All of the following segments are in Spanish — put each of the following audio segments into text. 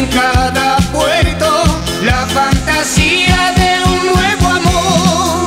en cada puerto la fantasía de un nuevo amor.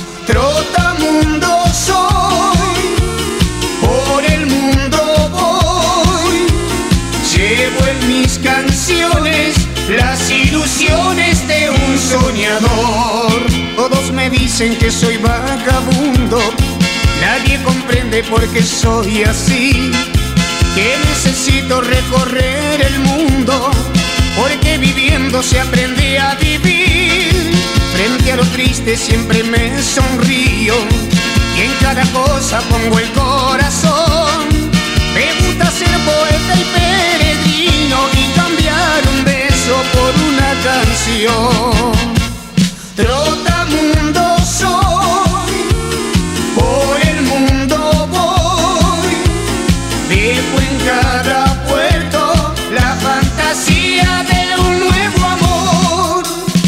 Trotamundo soy, por el mundo voy. Llevo en mis canciones las ilusiones de un soñador. Todos me dicen que soy vagabundo, nadie comprende por qué soy así. Que necesito recorrer el mundo, porque viviendo se aprende a vivir. Frente a lo triste siempre me sonrío, y en cada cosa pongo el corazón. Me gusta ser poeta y peregrino, y cambiar un beso por una canción. Trotamundo soy, por el mundo voy. Dejo en cada puerto la fantasía de un nuevo amor.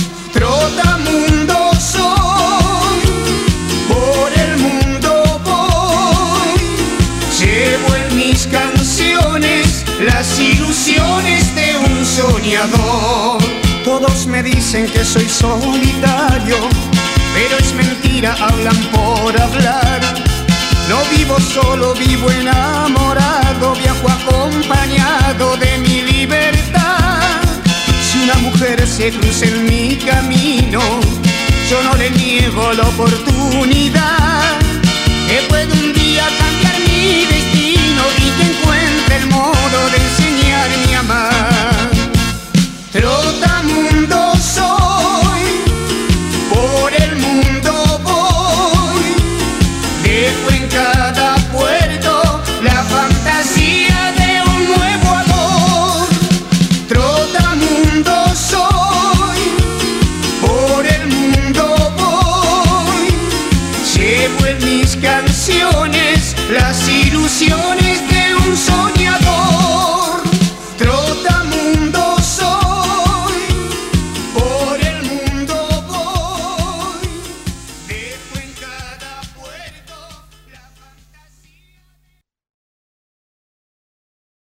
Trotamundo soy, por el mundo voy. Llevo en mis canciones las ilusiones de un soñador. Todos me dicen que soy solitario, pero es mentira, hablan por hablar. No vivo solo, vivo enamorado, viajo acompañado de mi libertad. Si una mujer se cruza en mi camino, yo no le niego la oportunidad. Que puede un día cambiar mi destino y que encuentre el modo de enseñarme a amar. Trotamundo soy, por el mundo voy. Dejo en cada puerto la fantasía de un nuevo amor. Trotamundo soy, por el mundo voy. Llevo en mis canciones las ilusiones